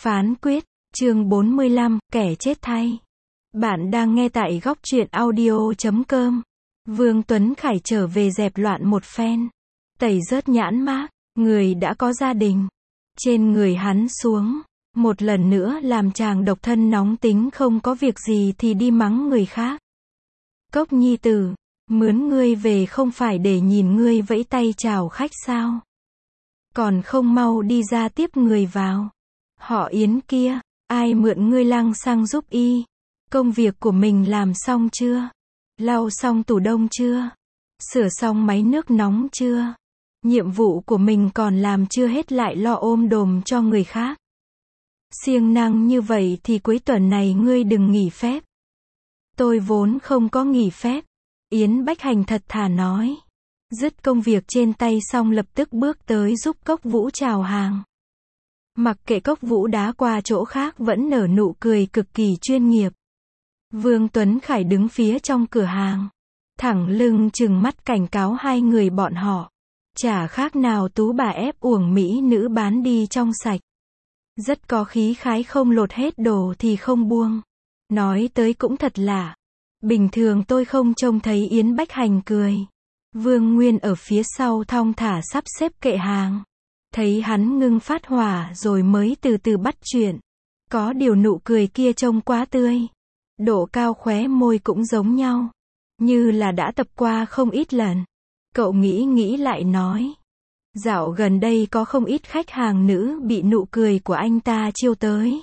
Phán quyết, chương 45, kẻ chết thay. Bạn đang nghe tại góc truyện audio.com. Vương Tuấn Khải trở về dẹp loạn một phen. Tẩy rớt nhãn mác, người đã có gia đình. Trên người hắn xuống, một lần nữa làm chàng độc thân nóng tính không có việc gì thì đi mắng người khác. Cốc nhi tử, mướn ngươi về không phải để nhìn ngươi vẫy tay chào khách sao? Còn không mau đi ra tiếp người vào. Họ Yến kia, ai mượn ngươi lăng xăng giúp y? Công việc của mình làm xong chưa? Lau xong tủ đông chưa? Sửa xong máy nước nóng chưa? Nhiệm vụ của mình còn làm chưa hết lại lo ôm đồm cho người khác. Siêng năng như vậy thì cuối tuần này ngươi đừng nghỉ phép. Tôi vốn không có nghỉ phép. Yến Bách Hành thật thà nói. Dứt công việc trên tay xong lập tức bước tới giúp Cốc Vũ chào hàng. Mặc kệ Cốc Vũ đá qua chỗ khác vẫn nở nụ cười cực kỳ chuyên nghiệp. Vương Tuấn Khải đứng phía trong cửa hàng. Thẳng lưng trừng mắt cảnh cáo hai người bọn họ. Chả khác nào tú bà ép uổng mỹ nữ bán đi trong sạch. Rất có khí khái không lột hết đồ thì không buông. Nói tới cũng thật lạ. Bình thường tôi không trông thấy Yến Bách Hành cười. Vương Nguyên ở phía sau thong thả sắp xếp kệ hàng. Thấy hắn ngưng phát hỏa rồi mới từ từ bắt chuyện. Có điều nụ cười kia trông quá tươi. Độ cao khóe môi cũng giống nhau. Như là đã tập qua không ít lần. Cậu nghĩ lại nói. Dạo gần đây có không ít khách hàng nữ bị nụ cười của anh ta chiêu tới.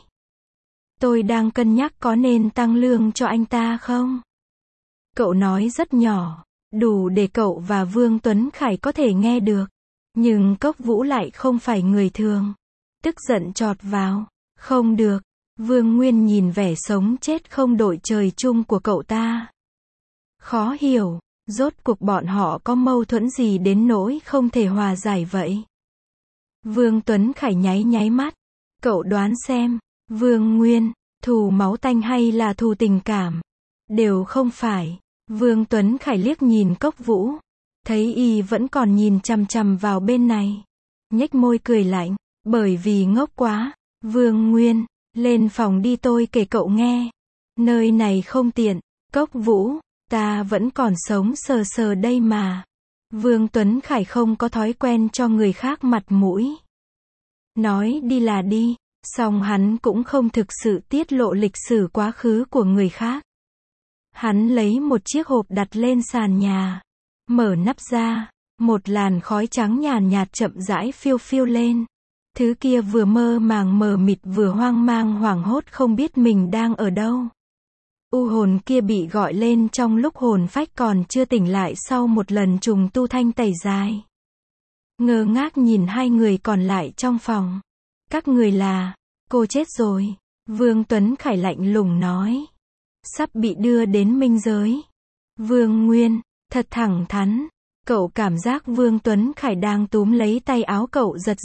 Tôi đang cân nhắc có nên tăng lương cho anh ta không? Cậu nói rất nhỏ. Đủ để cậu và Vương Tuấn Khải có thể nghe được. Nhưng Cốc Vũ lại không phải người thường. Tức giận chọt vào. Không được. Vương Nguyên nhìn vẻ sống chết không đội trời chung của cậu ta. Khó hiểu. Rốt cuộc bọn họ có mâu thuẫn gì đến nỗi không thể hòa giải vậy? Vương Tuấn Khải nháy mắt. Cậu đoán xem. Vương Nguyên, thù máu tanh hay là thù tình cảm? Đều không phải. Vương Tuấn Khải liếc nhìn Cốc Vũ. Thấy y vẫn còn nhìn chằm chằm vào bên này. Nhếch môi cười lạnh. Bởi vì ngốc quá. Vương Nguyên, lên phòng đi tôi kể cậu nghe. Nơi này không tiện. Cốc Vũ, ta vẫn còn sống sờ sờ đây mà. Vương Tuấn Khải không có thói quen cho người khác mặt mũi. Nói đi là đi. Song hắn cũng không thực sự tiết lộ lịch sử quá khứ của người khác. Hắn lấy một chiếc hộp đặt lên sàn nhà. Mở nắp ra. Một làn khói trắng nhàn nhạt chậm rãi phiêu lên. Thứ kia vừa mơ màng mờ mịt vừa hoang mang hoảng hốt không biết mình đang ở đâu. U hồn kia bị gọi lên trong lúc hồn phách còn chưa tỉnh lại sau một lần trùng tu thanh tẩy dài. Ngơ ngác nhìn hai người còn lại trong phòng. Các người là, cô chết rồi. Vương Tuấn Khải lạnh lùng nói. Sắp bị đưa đến minh giới. Vương Nguyên, thật thẳng thắn. Cậu cảm giác Vương Tuấn Khải đang túm lấy tay áo cậu giật.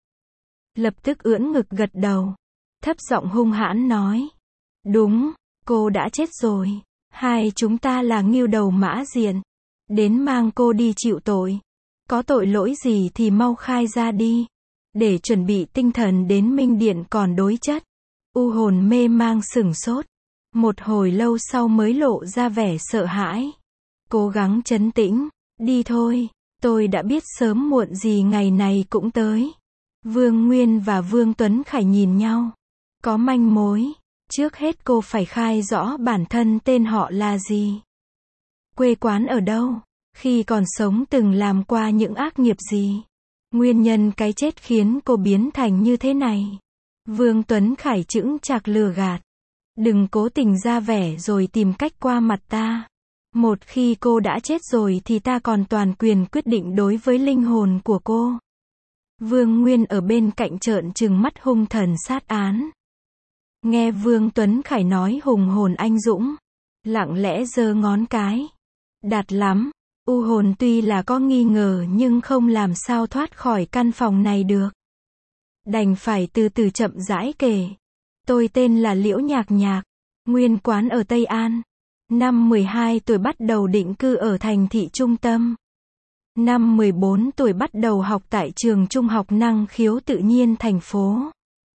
Lập tức ưỡn ngực gật đầu. Thấp giọng hung hãn nói. Đúng, cô đã chết rồi. Hai chúng ta là nghêu đầu mã diện. Đến mang cô đi chịu tội. Có tội lỗi gì thì mau khai ra đi. Để chuẩn bị tinh thần đến minh điện còn đối chất. U hồn mê mang sửng sốt. Một hồi lâu sau mới lộ ra vẻ sợ hãi. Cố gắng trấn tĩnh. Đi thôi. Tôi đã biết sớm muộn gì ngày này cũng tới. Vương Nguyên và Vương Tuấn Khải nhìn nhau. Có manh mối. Trước hết cô phải khai rõ bản thân tên họ là gì. Quê quán ở đâu. Khi còn sống từng làm qua những ác nghiệp gì. Nguyên nhân cái chết khiến cô biến thành như thế này. Vương Tuấn Khải chững chạc lừa gạt. Đừng cố tình ra vẻ rồi tìm cách qua mặt ta. Một khi cô đã chết rồi thì ta còn toàn quyền quyết định đối với linh hồn của cô. Vương Nguyên ở bên cạnh trợn trừng mắt hung thần sát án. Nghe Vương Tuấn Khải nói hùng hồn anh dũng. Lặng lẽ giơ ngón cái. Đạt lắm. U hồn tuy là có nghi ngờ nhưng không làm sao thoát khỏi căn phòng này được. Đành phải từ từ chậm rãi kể. Tôi tên là Liễu Nhạc, nguyên quán ở Tây An. Năm 12 tuổi bắt đầu định cư ở thành thị trung tâm. Năm 14 tuổi bắt đầu học tại trường trung học năng khiếu tự nhiên thành phố.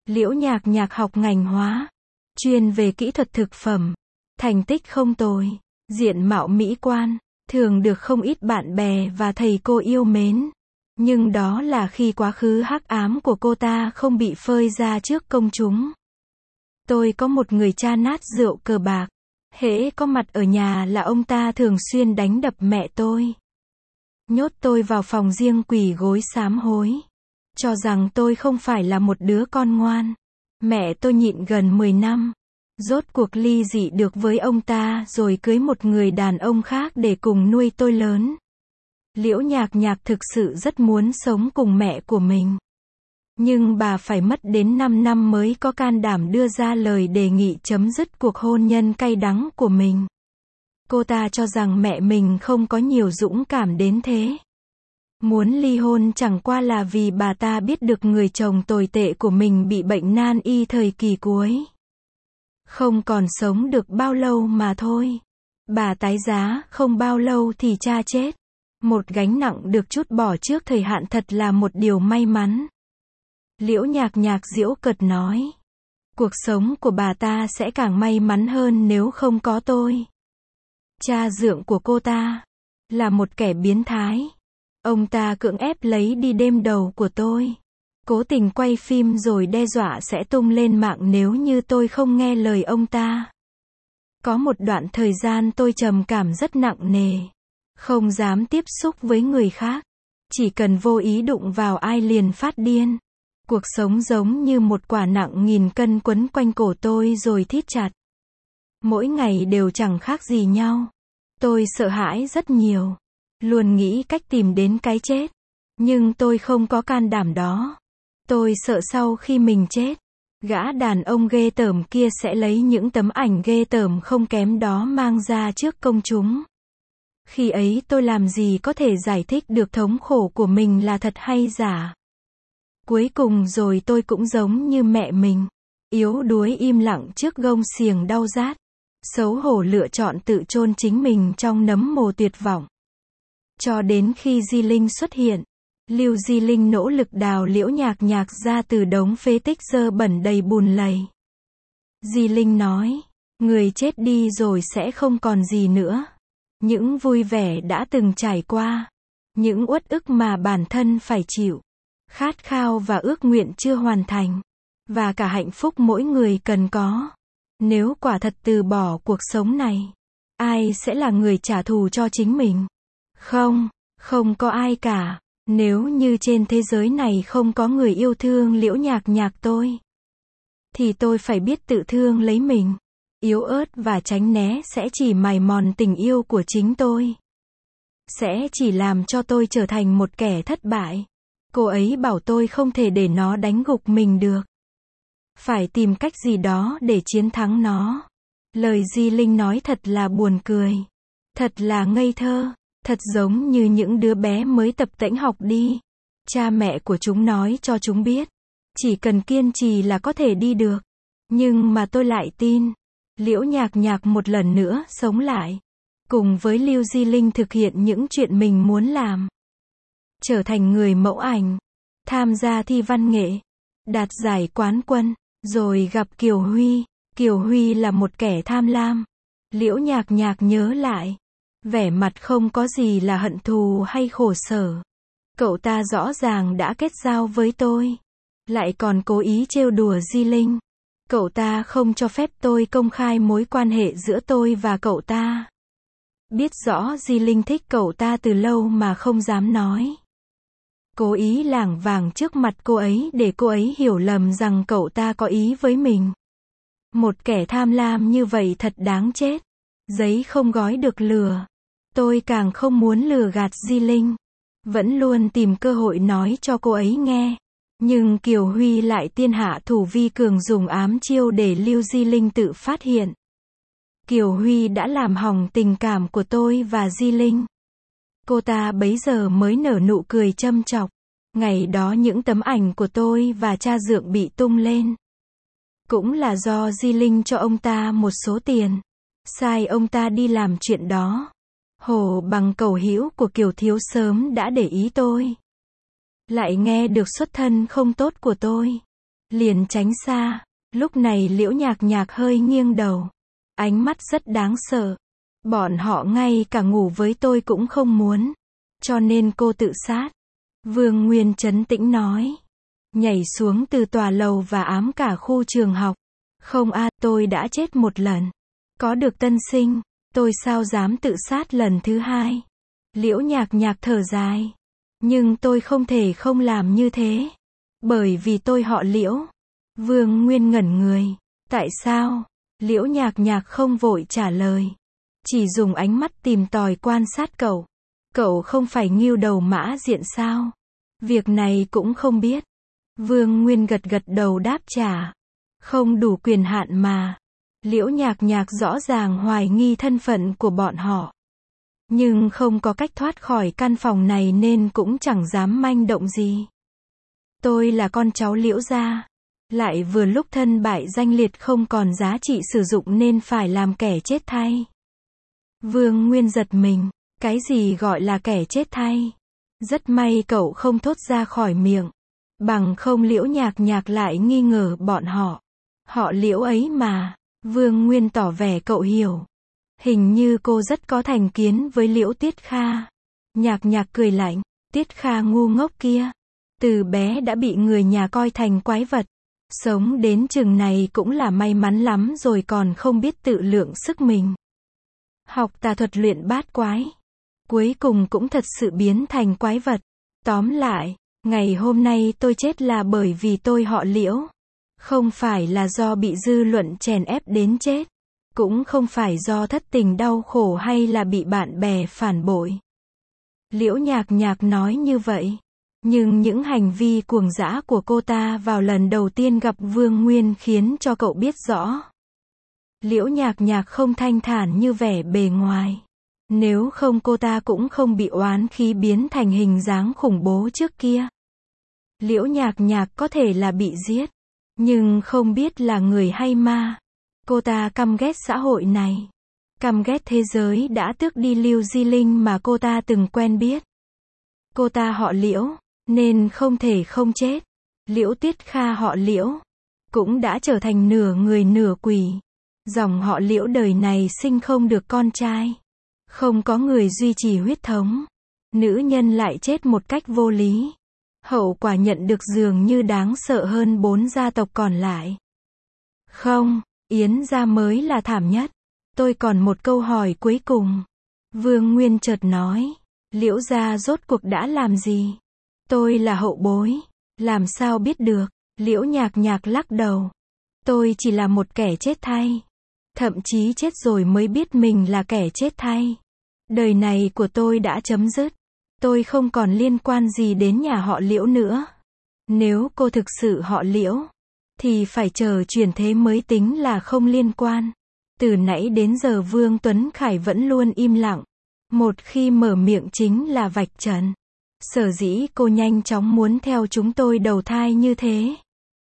Liễu Nhạc Nhạc học ngành hóa, chuyên về kỹ thuật thực phẩm. Thành tích không tồi, diện mạo mỹ quan, thường được không ít bạn bè và thầy cô yêu mến. Nhưng đó là khi quá khứ hắc ám của cô ta không bị phơi ra trước công chúng. Tôi có một người cha nát rượu cờ bạc. Hễ có mặt ở nhà là ông ta thường xuyên đánh đập mẹ tôi. Nhốt tôi vào phòng riêng quỳ gối sám hối. Cho rằng tôi không phải là một đứa con ngoan. Mẹ tôi nhịn gần 10 năm. Rốt cuộc ly dị được với ông ta rồi cưới một người đàn ông khác để cùng nuôi tôi lớn. Liễu Nhạc Nhạc thực sự rất muốn sống cùng mẹ của mình. Nhưng bà phải mất đến 5 năm mới có can đảm đưa ra lời đề nghị chấm dứt cuộc hôn nhân cay đắng của mình. Cô ta cho rằng mẹ mình không có nhiều dũng cảm đến thế. Muốn ly hôn chẳng qua là vì bà ta biết được người chồng tồi tệ của mình bị bệnh nan y thời kỳ cuối. Không còn sống được bao lâu mà thôi. Bà tái giá, không bao lâu thì cha chết. Một gánh nặng được trút bỏ trước thời hạn thật là một điều may mắn. Liễu Nhạc Nhạc giễu cợt nói. Cuộc sống của bà ta sẽ càng may mắn hơn nếu không có tôi. Cha dượng của cô ta là một kẻ biến thái. Ông ta cưỡng ép lấy đi đêm đầu của tôi. Cố tình quay phim rồi đe dọa sẽ tung lên mạng nếu như tôi không nghe lời ông ta. Có một đoạn thời gian tôi trầm cảm rất nặng nề. Không dám tiếp xúc với người khác. Chỉ cần vô ý đụng vào ai liền phát điên. Cuộc sống giống như một quả nặng nghìn cân quấn quanh cổ tôi rồi thít chặt. Mỗi ngày đều chẳng khác gì nhau. Tôi sợ hãi rất nhiều. Luôn nghĩ cách tìm đến cái chết. Nhưng tôi không có can đảm đó. Tôi sợ sau khi mình chết, gã đàn ông ghê tởm kia sẽ lấy những tấm ảnh ghê tởm không kém đó mang ra trước công chúng. Khi ấy tôi làm gì có thể giải thích được thống khổ của mình là thật hay giả. Cuối cùng rồi tôi cũng giống như mẹ mình. Yếu đuối im lặng trước gông xiềng đau rát. Xấu hổ lựa chọn tự chôn chính mình trong nấm mồ tuyệt vọng. Cho đến khi Di Linh xuất hiện. Lưu Di Linh nỗ lực đào Liễu Nhạc Nhạc ra từ đống phế tích dơ bẩn đầy bùn lầy. Di Linh nói. Người chết đi rồi sẽ không còn gì nữa. Những vui vẻ đã từng trải qua. Những uất ức mà bản thân phải chịu. Khát khao và ước nguyện chưa hoàn thành. Và cả hạnh phúc mỗi người cần có. Nếu quả thật từ bỏ cuộc sống này, ai sẽ là người trả thù cho chính mình? Không, không có ai cả. Nếu như trên thế giới này không có người yêu thương Liễu Nhạc Nhạc tôi, thì tôi phải biết tự thương lấy mình. Yếu ớt và tránh né sẽ chỉ mài mòn tình yêu của chính tôi. Sẽ chỉ làm cho tôi trở thành một kẻ thất bại. Cô ấy bảo tôi không thể để nó đánh gục mình được. Phải tìm cách gì đó để chiến thắng nó. Lời Di Linh nói thật là buồn cười. Thật là ngây thơ. Thật giống như những đứa bé mới tập tễnh học đi. Cha mẹ của chúng nói cho chúng biết. Chỉ cần kiên trì là có thể đi được. Nhưng mà tôi lại tin. Liễu Nhạc Nhạc một lần nữa sống lại. Cùng với Lưu Di Linh thực hiện những chuyện mình muốn làm. Trở thành người mẫu ảnh. Tham gia thi văn nghệ. Đạt giải quán quân. Rồi gặp Kiều Huy. Kiều Huy là một kẻ tham lam. Liễu Nhạc Nhạc nhớ lại. Vẻ mặt không có gì là hận thù hay khổ sở. Cậu ta rõ ràng đã kết giao với tôi. Lại còn cố ý trêu đùa Di Linh. Cậu ta không cho phép tôi công khai mối quan hệ giữa tôi và cậu ta. Biết rõ Di Linh thích cậu ta từ lâu mà không dám nói. Cố ý lảng vảng trước mặt cô ấy để cô ấy hiểu lầm rằng cậu ta có ý với mình. Một kẻ tham lam như vậy thật đáng chết. Giấy không gói được lửa. Tôi càng không muốn lừa gạt Di Linh. Vẫn luôn tìm cơ hội nói cho cô ấy nghe. Nhưng Kiều Huy lại tiên hạ thủ vi cường dùng ám chiêu để Lưu Di Linh tự phát hiện. Kiều Huy đã làm hỏng tình cảm của tôi và Di Linh. Cô ta bấy giờ mới nở nụ cười châm chọc. Ngày đó những tấm ảnh của tôi và cha dượng bị tung lên. Cũng là do Di Linh cho ông ta một số tiền. Sai ông ta đi làm chuyện đó. Hồ Bằng cầu hữu của Kiều Thiếu sớm đã để ý tôi. Lại nghe được xuất thân không tốt của tôi. liền tránh xa. Lúc này Liễu Nhạc Nhạc hơi nghiêng đầu. Ánh mắt rất đáng sợ. Bọn họ ngay cả ngủ với tôi cũng không muốn. Cho nên cô tự sát. Vương Nguyên trấn tĩnh nói. Nhảy xuống từ tòa lầu và ám cả khu trường học. Không tôi đã chết một lần. Có được tân sinh, tôi sao dám tự sát lần thứ hai. Liễu Nhạc Nhạc thở dài. Nhưng tôi không thể không làm như thế. Bởi vì tôi họ Liễu. Vương Nguyên ngẩn người. Tại sao? Liễu Nhạc Nhạc không vội trả lời. Chỉ dùng ánh mắt tìm tòi quan sát cậu. Cậu không phải Ngưu Đầu Mã Diện sao? Việc này cũng không biết. Vương Nguyên gật gật đầu đáp trả. Không đủ quyền hạn mà. Liễu Nhạc Nhạc rõ ràng hoài nghi thân phận của bọn họ. Nhưng không có cách thoát khỏi căn phòng này nên cũng chẳng dám manh động gì. Tôi là con cháu Liễu gia. Lại vừa lúc thân bại danh liệt không còn giá trị sử dụng nên phải làm kẻ chết thay. Vương Nguyên giật mình. Cái gì gọi là kẻ chết thay? Rất may cậu không thốt ra khỏi miệng. Bằng không Liễu Nhạc Nhạc lại nghi ngờ bọn họ. Họ Liễu ấy mà. Vương Nguyên tỏ vẻ cậu hiểu. Hình như cô rất có thành kiến với Liễu Tiết Kha. Nhạc Nhạc cười lạnh. Tiết Kha ngu ngốc kia. Từ bé đã bị người nhà coi thành quái vật. Sống đến chừng này cũng là may mắn lắm rồi còn không biết tự lượng sức mình. Học tà thuật luyện bát quái. Cuối cùng cũng thật sự biến thành quái vật. Tóm lại, ngày hôm nay tôi chết là bởi vì tôi họ Liễu. Không phải là do bị dư luận chèn ép đến chết. Cũng không phải do thất tình đau khổ hay là bị bạn bè phản bội. Liễu Nhạc Nhạc nói như vậy. Nhưng những hành vi cuồng dã của cô ta vào lần đầu tiên gặp Vương Nguyên khiến cho cậu biết rõ. Liễu Nhạc Nhạc không thanh thản như vẻ bề ngoài. Nếu không cô ta cũng không bị oán khí biến thành hình dáng khủng bố trước kia. Liễu Nhạc Nhạc có thể là bị giết. Nhưng không biết là người hay ma. Cô ta căm ghét xã hội này. Căm ghét thế giới đã tước đi Lưu Di Linh mà cô ta từng quen biết. Cô ta họ Liễu, nên không thể không chết. Liễu Tiết Kha họ Liễu, cũng đã trở thành nửa người nửa quỷ. Dòng họ Liễu đời này sinh không được con trai. Không có người duy trì huyết thống. Nữ nhân lại chết một cách vô lý. Hậu quả nhận được dường như đáng sợ hơn 4 gia tộc còn lại. Không, Yến gia mới là thảm nhất. Tôi còn một câu hỏi cuối cùng. Vương Nguyên chợt nói. Liễu gia rốt cuộc đã làm gì? Tôi là hậu bối. Làm sao biết được? Liễu Nhạc Nhạc lắc đầu. Tôi chỉ là một kẻ chết thay. Thậm chí chết rồi mới biết mình là kẻ chết thay. Đời này của tôi đã chấm dứt. Tôi không còn liên quan gì đến nhà họ Liễu nữa. Nếu cô thực sự họ Liễu, thì phải chờ chuyển thế mới tính là không liên quan. Từ nãy đến giờ Vương Tuấn Khải vẫn luôn im lặng. Một khi mở miệng chính là vạch trần. Sở dĩ cô nhanh chóng muốn theo chúng tôi đầu thai như thế.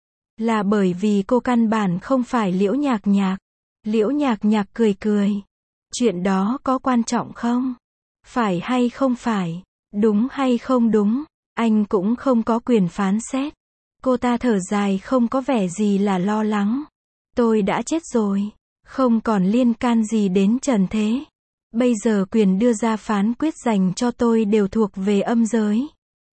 Là bởi vì cô căn bản không phải Liễu Nhạc Nhạc. Liễu Nhạc Nhạc cười cười. Chuyện đó có quan trọng không? Phải hay không phải? Đúng hay không đúng? Anh cũng không có quyền phán xét. Cô ta thở dài không có vẻ gì là lo lắng. Tôi đã chết rồi. Không còn liên can gì đến trần thế. Bây giờ quyền đưa ra phán quyết dành cho tôi đều thuộc về âm giới.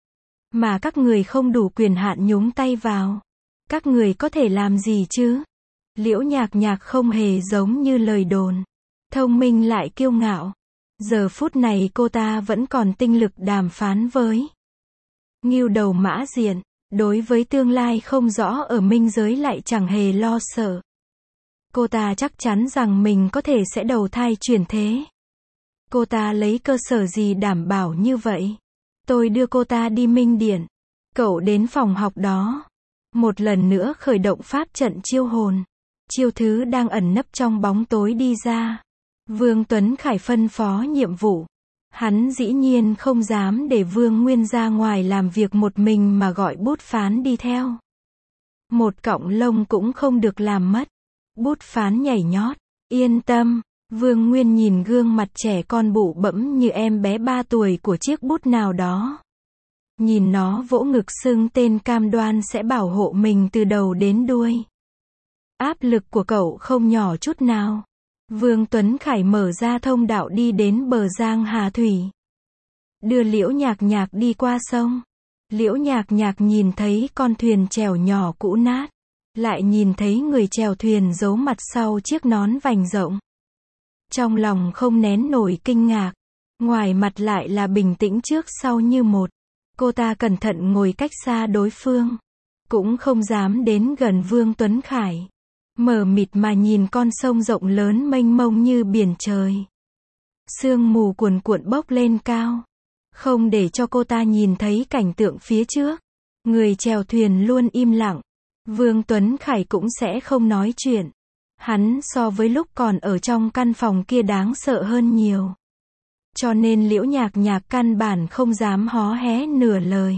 Mà các người không đủ quyền hạn nhúng tay vào. Các người có thể làm gì chứ? Liễu Nhạc Nhạc không hề giống như lời đồn. Thông minh lại kiêu ngạo. Giờ phút này cô ta vẫn còn tinh lực đàm phán với Ngưu Đầu Mã Diện. Đối với tương lai không rõ ở minh giới lại chẳng hề lo sợ. Cô ta chắc chắn rằng mình có thể sẽ đầu thai chuyển thế. Cô ta lấy cơ sở gì đảm bảo như vậy? Tôi đưa cô ta đi Minh Điện. Cậu đến phòng học đó. Một lần nữa khởi động pháp trận chiêu hồn. Chiêu thứ đang ẩn nấp trong bóng tối đi ra. Vương Tuấn Khải phân phó nhiệm vụ. Hắn dĩ nhiên không dám để Vương Nguyên ra ngoài làm việc một mình mà gọi bút phán đi theo. Một cọng lông cũng không được làm mất. Bút phán nhảy nhót. Yên tâm. Vương Nguyên nhìn gương mặt trẻ con bụ bẫm như em bé 3 tuổi của chiếc bút nào đó. Nhìn nó vỗ ngực xưng tên cam đoan sẽ bảo hộ mình từ đầu đến đuôi. Áp lực của cậu không nhỏ chút nào. Vương Tuấn Khải mở ra thông đạo đi đến bờ Giang Hà Thủy. Đưa Liễu Nhạc Nhạc đi qua sông. Liễu Nhạc Nhạc nhìn thấy con thuyền chèo nhỏ cũ nát. Lại nhìn thấy người chèo thuyền giấu mặt sau chiếc nón vành rộng. Trong lòng không nén nổi kinh ngạc. Ngoài mặt lại là bình tĩnh trước sau như một. Cô ta cẩn thận ngồi cách xa đối phương. Cũng không dám đến gần Vương Tuấn Khải. Mờ mịt mà nhìn con sông rộng lớn mênh mông như biển trời. Sương mù cuồn cuộn bốc lên cao. Không để cho cô ta nhìn thấy cảnh tượng phía trước. Người chèo thuyền luôn im lặng. Vương Tuấn Khải cũng sẽ không nói chuyện. Hắn so với lúc còn ở trong căn phòng kia đáng sợ hơn nhiều. Cho nên Liễu Nhạc Nhạc căn bản không dám hó hé nửa lời.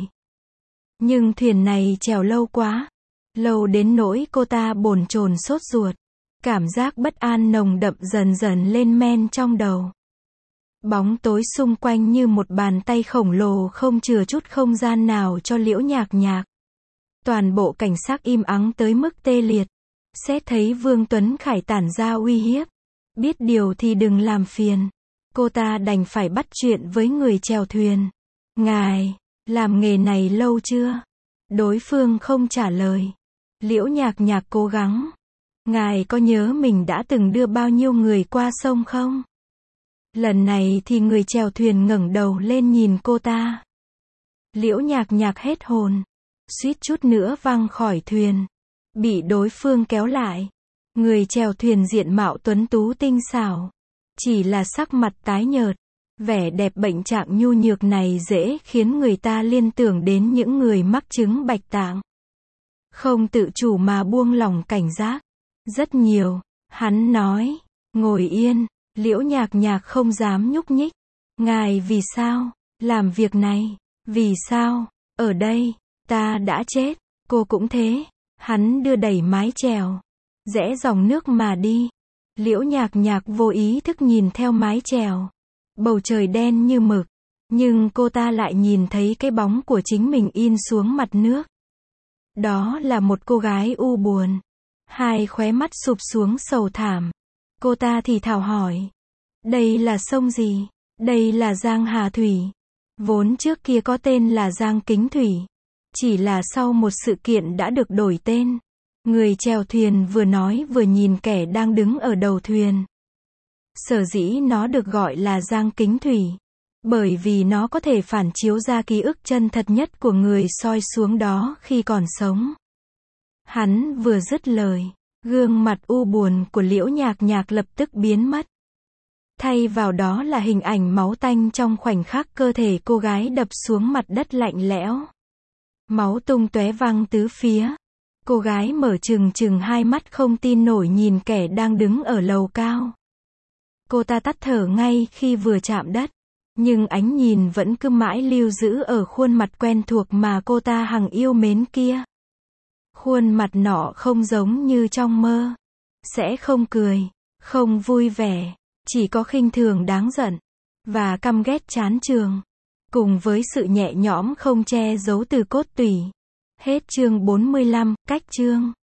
Nhưng thuyền này chèo lâu quá. Lâu đến nỗi cô ta bồn chồn sốt ruột. Cảm giác bất an nồng đậm dần dần lên men trong đầu. Bóng tối xung quanh như một bàn tay khổng lồ không chừa chút không gian nào cho Liễu Nhạc Nhạc. Toàn bộ cảnh sắc im ắng tới mức tê liệt. Xét thấy Vương Tuấn Khải tản ra uy hiếp. Biết điều thì đừng làm phiền. Cô ta đành phải bắt chuyện với người chèo thuyền. Ngài, làm nghề này lâu chưa? Đối phương không trả lời. Liễu Nhạc Nhạc cố gắng. Ngài có nhớ mình đã từng đưa bao nhiêu người qua sông không? Lần này thì người chèo thuyền ngẩng đầu lên nhìn cô ta. Liễu Nhạc Nhạc hết hồn. Suýt chút nữa văng khỏi thuyền. Bị đối phương kéo lại. Người chèo thuyền diện mạo tuấn tú tinh xảo. Chỉ là sắc mặt tái nhợt. Vẻ đẹp bệnh trạng nhu nhược này dễ khiến người ta liên tưởng đến những người mắc chứng bạch tạng. Không tự chủ mà buông lỏng cảnh giác. Rất nhiều. Hắn nói. Ngồi yên. Liễu Nhạc Nhạc không dám nhúc nhích. Ngài vì sao làm việc này? Vì sao? Ở đây, ta đã chết. Cô cũng thế. Hắn đưa đẩy mái chèo. Rẽ dòng nước mà đi. Liễu Nhạc Nhạc vô ý thức nhìn theo mái chèo. Bầu trời đen như mực. Nhưng cô ta lại nhìn thấy cái bóng của chính mình in xuống mặt nước. Đó là một cô gái u buồn. Hai khóe mắt sụp xuống sầu thảm. Cô ta thì thào hỏi. Đây là sông gì? Đây là Giang Hà Thủy. Vốn trước kia có tên là Giang Kính Thủy. Chỉ là sau một sự kiện đã được đổi tên. Người chèo thuyền vừa nói vừa nhìn kẻ đang đứng ở đầu thuyền. Sở dĩ nó được gọi là Giang Kính Thủy. Bởi vì nó có thể phản chiếu ra ký ức chân thật nhất của người soi xuống đó khi còn sống. Hắn vừa dứt lời. Gương mặt u buồn của Liễu Nhạc Nhạc lập tức biến mất. Thay vào đó là hình ảnh máu tanh trong khoảnh khắc cơ thể cô gái đập xuống mặt đất lạnh lẽo. Máu tung tóe văng tứ phía. Cô gái mở trừng hai mắt không tin nổi nhìn kẻ đang đứng ở lầu cao. Cô ta tắt thở ngay khi vừa chạm đất. Nhưng ánh nhìn vẫn cứ mãi lưu giữ ở khuôn mặt quen thuộc mà cô ta hằng yêu mến kia. Khuôn mặt nọ không giống như trong mơ. Sẽ không cười, không vui vẻ, chỉ có khinh thường đáng giận, và căm ghét chán chường. Cùng với sự nhẹ nhõm không che giấu từ cốt tủy. Hết chương 45, cách chương.